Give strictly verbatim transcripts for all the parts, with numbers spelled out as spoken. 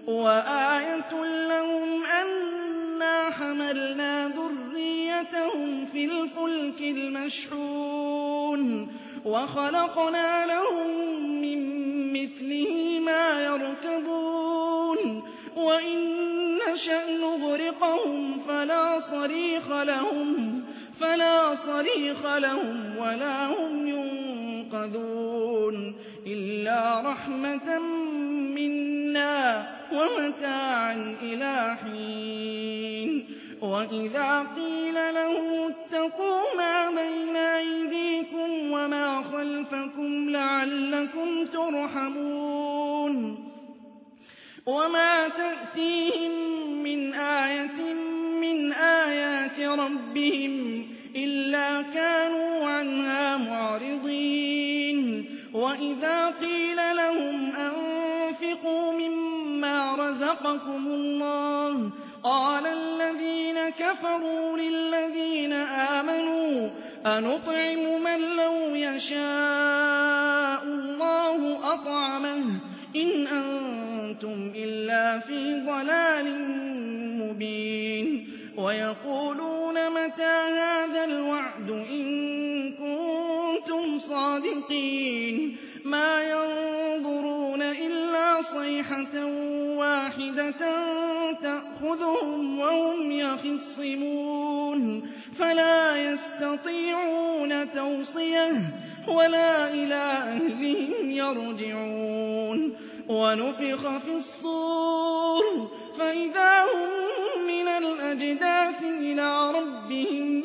وآية لهم أنا حملنا ذريتهم في الفلك المشحون وخلقنا لهم من مثله ما يركبون وإن نشأ نغرقهم فلا صريخ لهم فلا صريخ لهم ولا هم ينقذون إلا رحمة منا ومتاعا إلى حين وإذا قيل لهم اتقوا ما بين أيديكم وما خلفكم لعلكم ترحمون وما تأتيهم من آية من آيات ربهم إلا كانوا عنها معرضين وإذا قيل لهم أنفقوا مما رزقكم الله قال الذين كفروا للذين آمنوا أنطعم من لو يشاء الله أطعمه إن أنتم إلا في ضلال مبين ويقولون متى هذا الوعد إن كنتم صادقين ما ينظرون إلا صيحة واحدة تأخذهم وهم يخصمون فلا يستطيعون توصية ولا إلى أهلهم يرجعون ونفخ في الصور فإذا هم من الأجداث إلى ربهم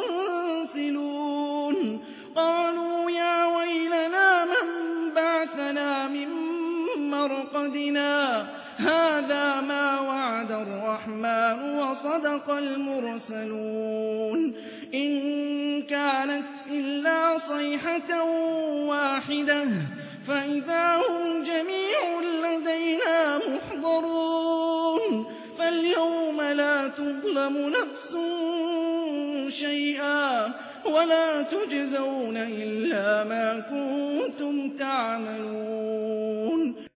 ينسلون قالوا يا ويلنا من بعثنا من مرقدنا هذا ما وعد الرحمن وصدق المرسلون إن كانت إلا صيحة واحدة فإذا هم جميع لدينا محضرون فاليوم لا تظلم نفس شيئا ولا تجزون إلا ما كنتم تعملون